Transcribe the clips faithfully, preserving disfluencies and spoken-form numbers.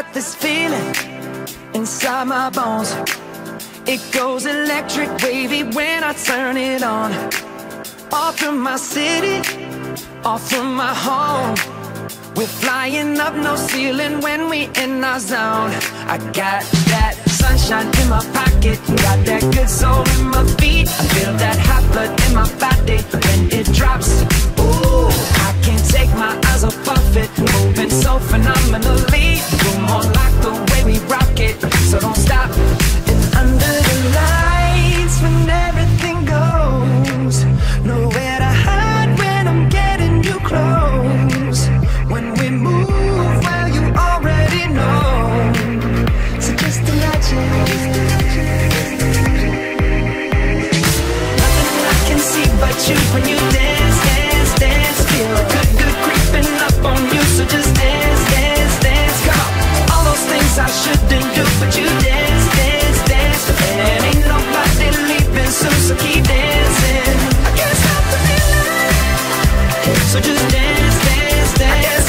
got this feeling inside my bones. It goes electric wavy when I turn it on. Off from my city, off from my home. We're flying up, no ceiling when we in our zone. I got that sunshine in my pocket, got that good soul in my feet. I feel that hot blood in my body when it drops. Ooh, I can't take my eyes off of it, moving so phenomenally. You're more like the way we rock it, so don't stop. And under the lights, when everything goes, nowhere to hide when I'm getting you close. When we move, well, you already know. So just imagine. Nothing I can see but you when you dance, dance, dance. Feel good, good creeping up on you. So just dance, dance, dance. Come on. All those things I shouldn't do, but you dance, dance, dance. And ain't nobody leaving soon, so keep dancing. I can't stop the feeling. So just dance, dance, dance.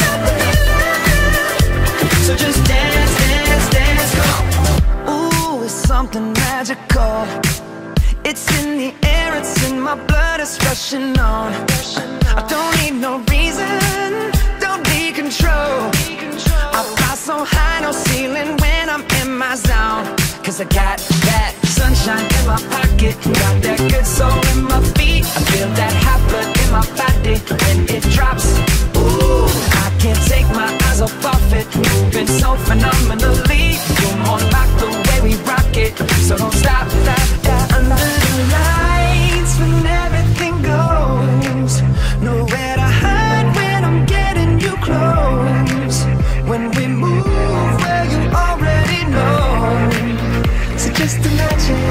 So just dance, dance, dance, come on. Ooh, it's something magical. It's in the air, it's in my blood, it's rushing on. I don't need no reason, don't need control. I fly so high, no ceiling when I'm in my zone. Cause I got that sunshine in my pocket, got that good soul in my feet. I feel that hot blood in my body when it drops. Ooh, I can't take my eyes off of it, moving so phenomenally. You're more like the way we rock it, so don't stop, stop, stop. Under the lights when everything goes, nowhere to hide when I'm getting you close. When we move, well, you already know. So just imagine.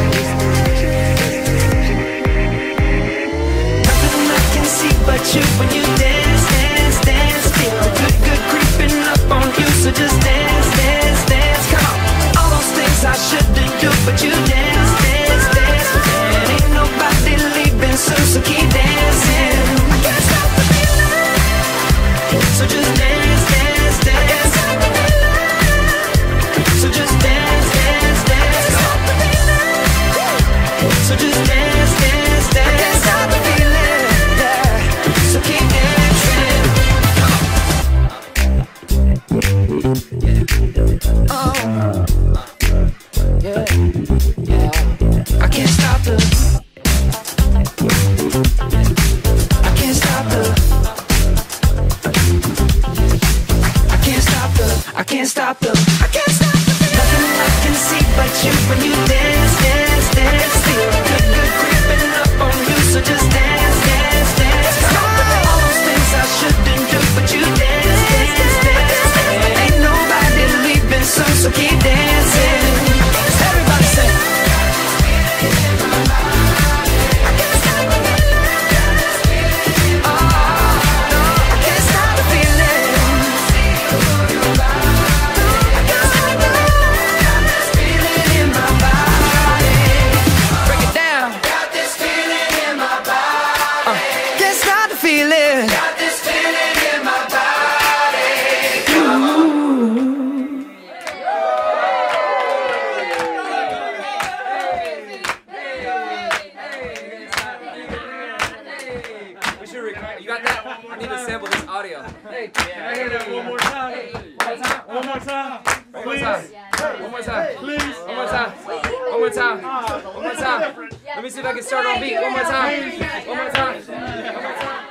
Nothing I can see but you when you dance, dance, dance. Feel good, good creeping up on you. So just dance, dance, dance. Come on. All those things I shouldn't do, but you dance, dance, dance. And ain't nobody leaving soon, so keep dancing. I can't stop the feeling. So just dance, dance, dance. So just dance, dance, dance. So just dance, dance, dance. I can't stop the feeling, yeah. So keep dancing. Oh, yeah, yeah. I can't stop the. I can't stop the. I can't stop the. I can't stop the. I can't stop the. Nothing I can see but you when you dance, dance, dance. Feel good, good creeping up on you. So just dance, dance, dance. All those things I shouldn't do, but you dance, dance, dance. And ain't nobody leaving soon, so keep dancing. Everybody say. I can't stop the feeling. Oh, no, I can't stop the feeling. I can't stop the feeling in my body. Break it down. Got this feeling in my body. Uh, can't stop the feeling. Got this feeling in my body. Come on. We should record. You got that? I need to sample this audio. Hey, Can I hear that one more time? One more time. one more time. One more time. Please. One more time. One more time. One more time. Let me see if I can start on beat. One more time. One more time. One more time.